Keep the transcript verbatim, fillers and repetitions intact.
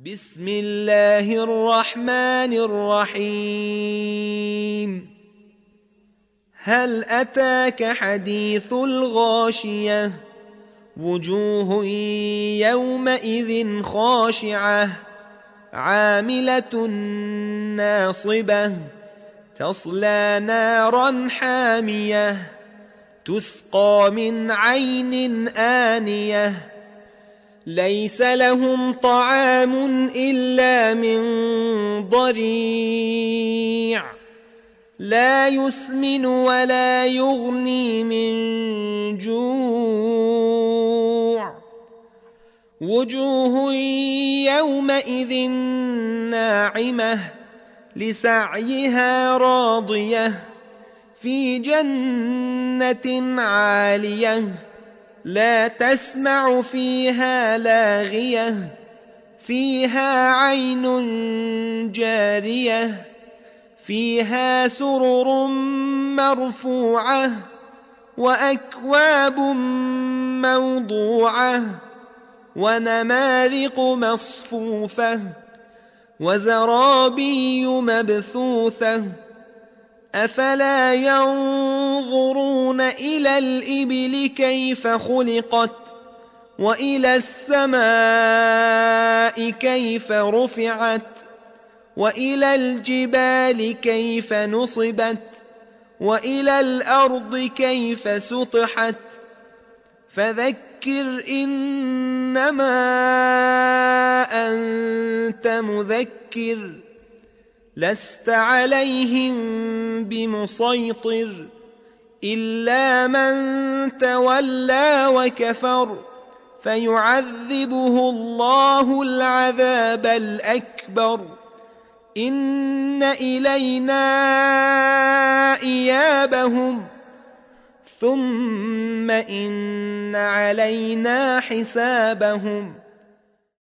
بسم الله الرحمن الرحيم هل أتاك حديث الغاشية وجوه يومئذ خاشعة عاملة ناصبة تصلى نارا حامية تسقى من عين آنية ليس لهم طعام إلا من ضريع لا يسمن ولا يغني من جوع وجوه يومئذ ناعمة لسعيها راضية في جنة عالية لا تسمع فيها لاغية فيها عين جارية فيها سرر مرفوعة وأكواب موضوعة ونمارق مصفوفة وزرابي مبثوثة أفلا ينظرون إلى الإبل كيف خلقت وإلى السماء كيف رفعت وإلى الجبال كيف نصبت وإلى الأرض كيف سطحت فذكر إنما أنت مذكر لست عليهم بمسيطر إلا من تولى وكفر فيعذبه الله العذاب الأكبر إن إلينا إيابهم ثم إن علينا حسابهم